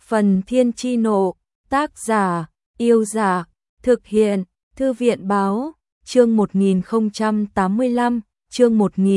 Phần Thiên Chi Nộ, tác giả, Yêu Dạ, thực hiện, Thư viện Báo, chương 1085, chương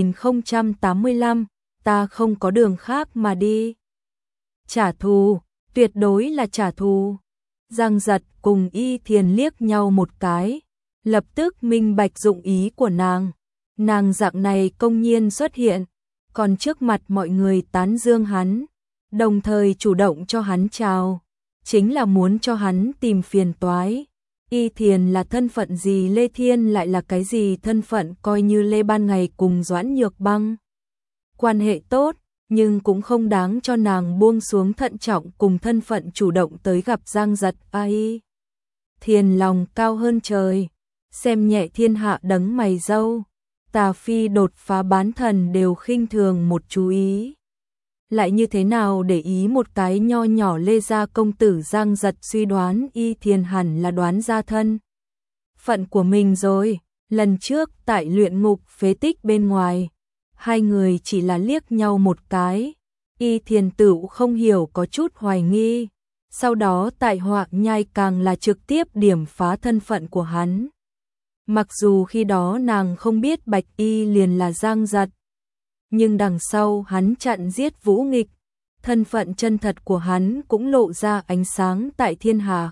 1085, ta không có đường khác mà đi. Trả thù, tuyệt đối là trả thù. Giang Giật cùng Y Thiền liếc nhau một cái, lập tức minh bạch dụng ý của nàng. Nàng dạng này công nhiên xuất hiện, còn trước mặt mọi người tán dương hắn, đồng thời chủ động cho hắn chào, chính là muốn cho hắn tìm phiền toái. Y Thiền là thân phận gì, Lê Thiên lại là cái gì thân phận, coi như Lê Ban Ngày cùng Doãn Nhược Băng quan hệ tốt, nhưng cũng không đáng cho nàng buông xuống thận trọng cùng thân phận chủ động tới gặp Giang Giật. Y Thiền lòng cao hơn trời, xem nhẹ thiên hạ đấng mày râu, tà phi đột phá bán thần đều khinh thường một chú ý. Lại như thế nào để ý một cái nho nhỏ Lê gia công tử. Giang Giật suy đoán Y Thiền hẳn là đoán ra thân phận của mình rồi. Lần trước tại luyện ngục phế tích bên ngoài, hai người chỉ là liếc nhau một cái, Y Thiền tựu không hiểu, có chút hoài nghi. Sau đó tại Họa Nhai càng là trực tiếp điểm phá thân phận của hắn. Mặc dù khi đó nàng không biết Bạch Y liền là Giang Giật, nhưng đằng sau hắn chặn giết Vũ Nghịch, thân phận chân thật của hắn cũng lộ ra ánh sáng tại thiên hạ.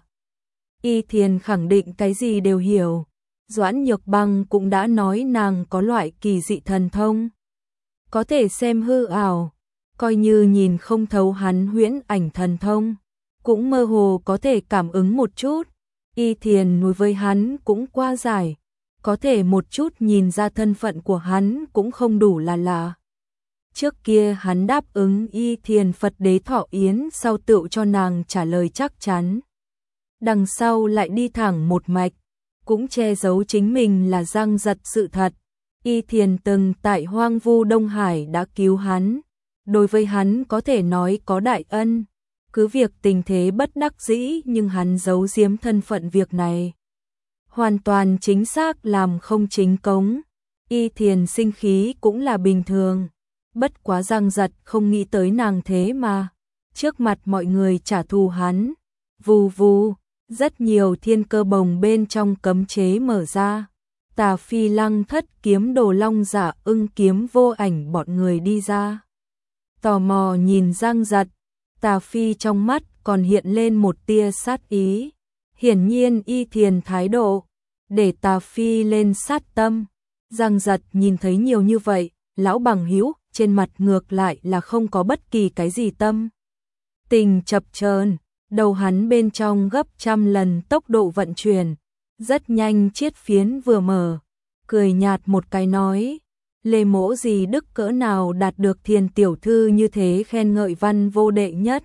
Y Thiền khẳng định cái gì đều hiểu. Doãn Nhược Băng cũng đã nói nàng có loại kỳ dị thần thông, có thể xem hư ảo, coi như nhìn không thấu hắn huyễn ảnh thần thông, cũng mơ hồ có thể cảm ứng một chút. Y Thiền đối với hắn cũng qua giải, có thể một chút nhìn ra thân phận của hắn cũng không đủ là lạ. Trước kia hắn đáp ứng Y Thiền Phật đế thọ yến sau tựu cho nàng trả lời chắc chắn. Đằng sau lại đi thẳng một mạch, cũng che giấu chính mình là Giang Giật sự thật. Y Thiền từng tại Hoang Vu Đông Hải đã cứu hắn, đối với hắn có thể nói có đại ân. Cứ việc tình thế bất đắc dĩ nhưng hắn giấu giếm thân phận việc này hoàn toàn chính xác làm không chính cống. Y Thiền sinh khí cũng là bình thường. Bất quá Giang Giật không nghĩ tới nàng thế mà trước mặt mọi người trả thù hắn. Vù vù, rất nhiều thiên cơ bồng bên trong cấm chế mở ra. Tà Phi Lăng Thất Kiếm Đồ Long Dạ Ưng Kiếm Vô Ảnh bọn người đi ra, tò mò nhìn Giang Giật. Tà Phi trong mắt còn hiện lên một tia sát ý. Hiển nhiên Y Thiền thái độ để Tà Phi lên sát tâm. Giang Giật nhìn thấy nhiều như vậy, lão bằng hữu trên mặt ngược lại là không có bất kỳ cái gì tâm tình chập chờn, đầu hắn bên trong gấp trăm lần tốc độ vận chuyển, rất nhanh chiết phiến vừa mở, cười nhạt một cái nói: Lê mỗ gì đức cỡ nào đạt được Thiền tiểu thư như thế khen ngợi, văn vô đệ nhất,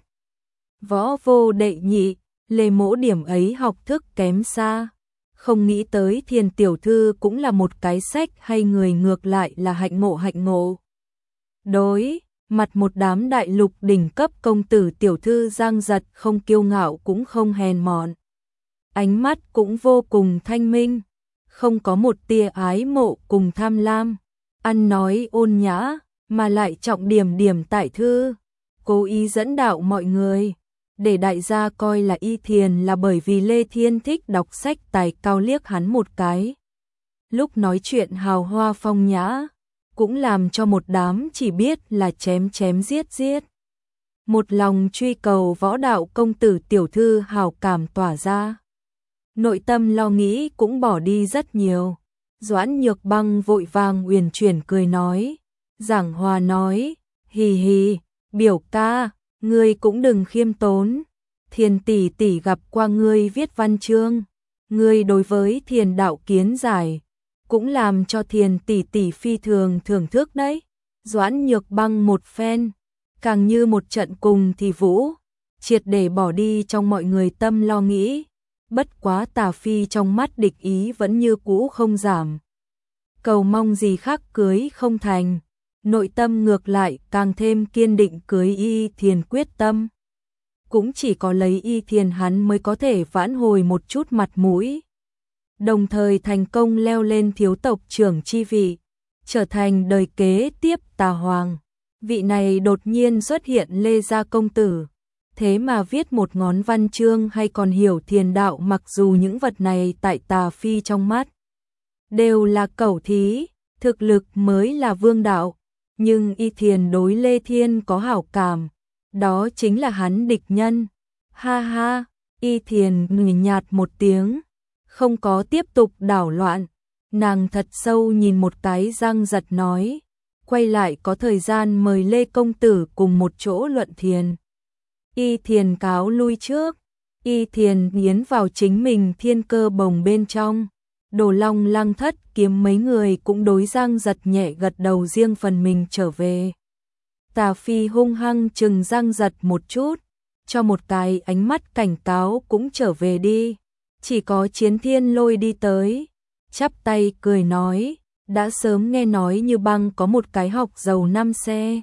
võ vô đệ nhị, Lê mỗ điểm ấy học thức kém xa. Không nghĩ tới Thiền tiểu thư cũng là một cái sách hay người, ngược lại là hạnh ngộ. Đối mặt một đám đại lục đỉnh cấp công tử tiểu thư, Giang Giật không kiêu ngạo cũng không hèn mọn, ánh mắt cũng vô cùng thanh minh, không có một tia ái mộ cùng tham lam, ăn nói ôn nhã, mà lại trọng điểm tại thư, cố ý dẫn đạo mọi người, để đại gia coi là Y Thiền là bởi vì Lê Thiên thích đọc sách tài cao, liếc hắn một cái. Lúc nói chuyện hào hoa phong nhã, cũng làm cho một đám chỉ biết là chém giết. Một lòng truy cầu võ đạo công tử tiểu thư hào cảm tỏa ra. Nội tâm lo nghĩ cũng bỏ đi rất nhiều. Doãn Nhược Băng vội vàng uyển chuyển cười nói, giảng hòa nói, hì hì, biểu ca, ngươi cũng đừng khiêm tốn. Thiền tỷ tỷ gặp qua ngươi viết văn chương, ngươi đối với thiền đạo kiến giải cũng làm cho Thiền tỷ tỷ phi thường thưởng thức đấy. Doãn Nhược Băng một phen, càng như một trận cùng thì vũ, triệt để bỏ đi trong mọi người tâm lo nghĩ. Bất quá Tà Phi trong mắt địch ý vẫn như cũ không giảm, cầu mong gì khác cưới không thành, nội tâm ngược lại càng thêm kiên định cưới Y Thiền quyết tâm. Cũng chỉ có lấy Y Thiền hắn mới có thể vãn hồi một chút mặt mũi, đồng thời thành công leo lên thiếu tộc trưởng chi vị, trở thành đời kế tiếp Tà Hoàng. Vị này đột nhiên xuất hiện Lê gia công tử, thế mà viết một ngón văn chương hay còn hiểu thiền đạo, mặc dù những vật này tại Tà Phi trong mắt đều là cẩu thí, thực lực mới là vương đạo, nhưng Y Thiền đối Lê Thiên có hảo cảm, đó chính là hắn địch nhân. Ha ha, Y Thiền ngừ nhạt một tiếng, không có tiếp tục đảo loạn, nàng thật sâu nhìn một cái răng giật nói, quay lại có thời gian mời Lê công tử cùng một chỗ luận thiền. Y Thiền cáo lui trước, Y Thiền nghiến vào chính mình thiên cơ bồng bên trong. Đồ Long Lăng Thất Kiếm mấy người cũng đối Giang Giật nhẹ gật đầu, riêng phần mình trở về. Tà Phi hung hăng chừng Giang Giật một chút, cho một cái ánh mắt cảnh cáo, cũng trở về đi. Chỉ có Chiến Thiên Lôi đi tới, chắp tay cười nói, đã sớm nghe nói Như Băng có một cái học giàu năm xe,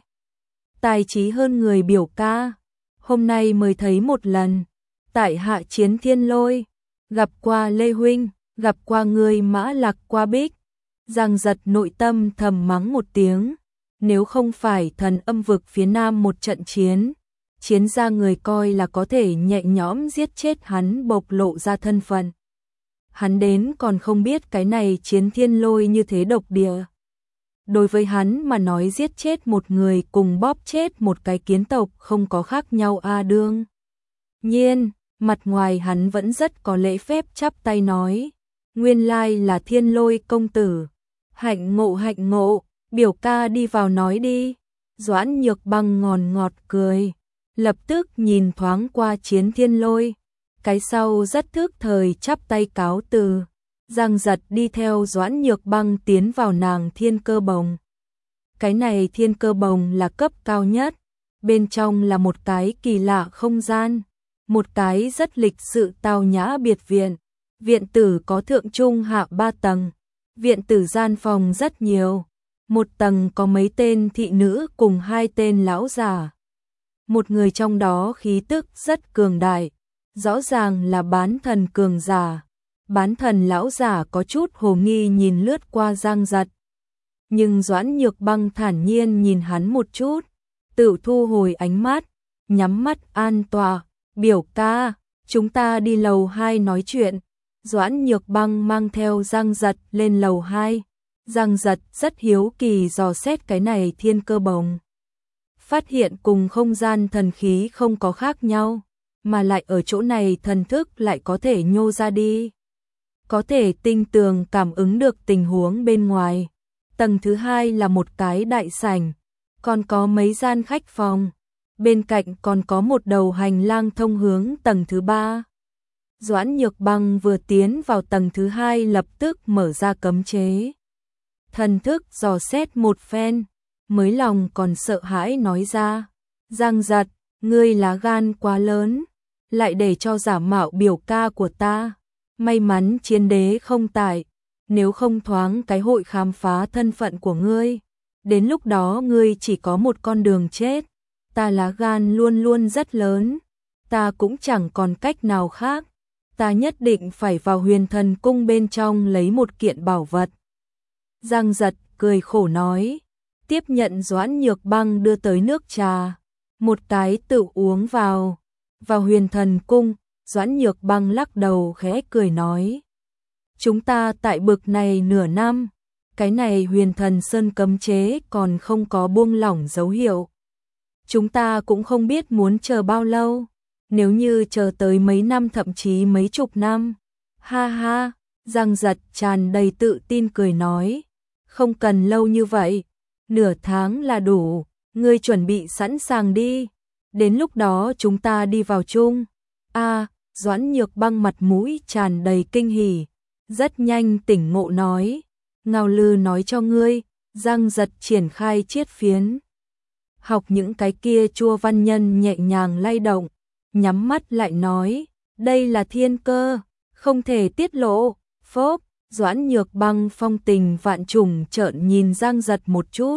tài trí hơn người biểu ca, hôm nay mới thấy một lần. Tại hạ Chiến Thiên Lôi, gặp qua Lê huynh, gặp qua người Mã Lạc qua Bích. Giang Giật nội tâm thầm mắng một tiếng, nếu không phải Thần Âm vực phía nam một trận chiến ra người coi là có thể nhẹ nhõm giết chết hắn, bộc lộ ra thân phận. Hắn đến còn không biết cái này Chiến Thiên Lôi như thế độc địa. Đối với hắn mà nói, giết chết một người cùng bóp chết một cái kiến tộc không có khác nhau a. Đương nhiên, mặt ngoài hắn vẫn rất có lễ phép, chắp tay nói, nguyên lai là Thiên Lôi công tử, hạnh ngộ, biểu ca đi vào nói đi. Doãn Nhược Băng ngọt cười, lập tức nhìn thoáng qua Chiến Thiên Lôi, cái sau rất thức thời chắp tay cáo từ. Giang Giật đi theo Doãn Nhược Băng tiến vào nàng thiên cơ bồng. Cái này thiên cơ bồng là cấp cao nhất, bên trong là một cái kỳ lạ không gian, một cái rất lịch sự tao nhã biệt viện. Viện tử có thượng trung hạ 3 tầng, viện tử gian phòng rất nhiều, một tầng có mấy tên thị nữ cùng 2 tên lão già. Một người trong đó khí tức rất cường đại, rõ ràng là bán thần cường giả. Bán thần lão giả có chút hồ nghi nhìn lướt qua Giang Giật, nhưng Doãn Nhược Băng thản nhiên nhìn hắn một chút, tự thu hồi ánh mắt, nhắm mắt an tọa, biểu ca, chúng ta đi lầu 2 nói chuyện. Doãn Nhược Băng mang theo Giang Giật lên lầu 2, Giang Giật rất hiếu kỳ dò xét cái này thiên cơ bồng. Phát hiện cùng không gian thần khí không có khác nhau, mà lại ở chỗ này thần thức lại có thể nhô ra đi, có thể tinh tường cảm ứng được tình huống bên ngoài. Tầng thứ 2 là một cái đại sảnh, còn có mấy gian khách phòng, bên cạnh còn có một đầu hành lang thông hướng tầng thứ 3. Doãn Nhược Băng vừa tiến vào tầng thứ 2 lập tức mở ra cấm chế. Thần thức dò xét một phen, mới lòng còn sợ hãi nói ra, Giang Giật, ngươi lá gan quá lớn, lại để cho giả mạo biểu ca của ta. May mắn Chiến đế không tại, nếu không thoáng cái hội khám phá thân phận của ngươi, đến lúc đó ngươi chỉ có một con đường chết. Ta lá gan luôn luôn rất lớn, ta cũng chẳng còn cách nào khác, ta nhất định phải vào Huyền Thần cung bên trong lấy một kiện bảo vật. Giang Giật cười khổ nói, tiếp nhận Doãn Nhược Băng đưa tới nước trà, một cái tự uống vào. Vào Huyền Thần cung, Doãn Nhược Băng lắc đầu khẽ cười nói, chúng ta tại bực này nửa năm, cái này Huyền Thần Sơn cấm chế còn không có buông lỏng dấu hiệu. Chúng ta cũng không biết muốn chờ bao lâu, nếu như chờ tới mấy năm thậm chí mấy chục năm. Ha ha, Giang Giật tràn đầy tự tin cười nói, không cần lâu như vậy, nửa tháng là đủ, ngươi chuẩn bị sẵn sàng đi, đến lúc đó chúng ta đi vào chung. Doãn Nhược Băng mặt mũi tràn đầy kinh hỉ, rất nhanh tỉnh ngộ nói, Ngao Lư nói cho ngươi. Giang Giật triển khai chiết phiến, học những cái kia chua văn nhân nhẹ nhàng lay động, nhắm mắt lại nói, đây là thiên cơ, không thể tiết lộ. Phốp, Doãn Nhược Băng phong tình vạn trùng trợn nhìn Giang Giật một chút,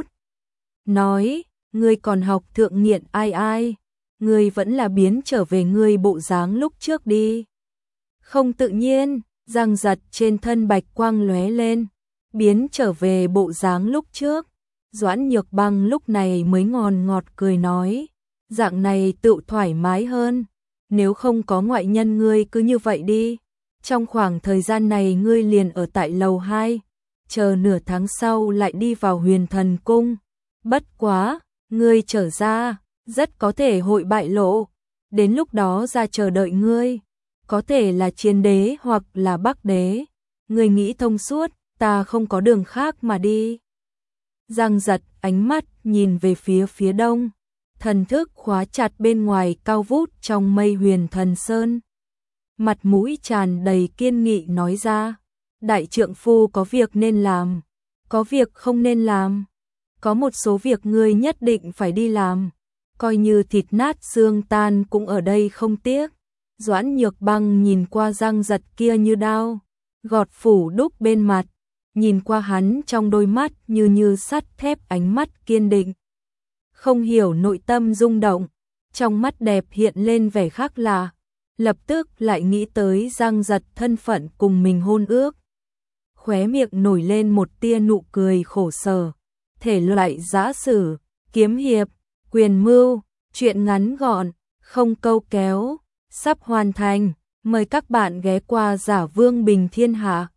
nói, ngươi còn học thượng nghiện ai, ngươi vẫn là biến trở về ngươi bộ dáng lúc trước đi. Không tự nhiên, Giang Giật trên thân bạch quang lóe lên, biến trở về bộ dáng lúc trước. Doãn Nhược Băng lúc này mới ngọt cười nói, Dạng này tự thoải mái hơn. Nếu không có ngoại nhân ngươi cứ như vậy đi. Trong khoảng thời gian này ngươi liền ở tại lầu 2, chờ nửa tháng sau lại đi vào Huyền Thần Cung. Bất quá, ngươi trở ra, rất có thể hội bại lộ. Đến lúc đó ra chờ đợi ngươi, có thể là Chiến Đế hoặc là Bắc Đế. Ngươi nghĩ thông suốt, ta không có đường khác mà đi. Giang Giật ánh mắt nhìn về phía đông, thần thức khóa chặt bên ngoài cao vút trong mây Huyền Thần Sơn. Mặt mũi tràn đầy kiên nghị nói ra, đại trượng phu có việc nên làm, có việc không nên làm. Có một số việc ngươi nhất định phải đi làm, coi như thịt nát xương tan cũng ở đây không tiếc. Doãn Nhược Băng nhìn qua Giang Giật kia như đao gọt phủ đúc bên mặt, nhìn qua hắn trong đôi mắt như sắt thép, ánh mắt kiên định. Không hiểu nội tâm rung động, trong mắt đẹp hiện lên vẻ khác lạ, lập tức lại nghĩ tới Giang Giật thân phận cùng mình hôn ước. Khóe miệng nổi lên một tia nụ cười khổ sở. Thể loại giã sử, kiếm hiệp, quyền mưu, truyện ngắn gọn, không câu kéo, sắp hoàn thành. Mời các bạn ghé qua Giả Vương Bình Thiên Hạ.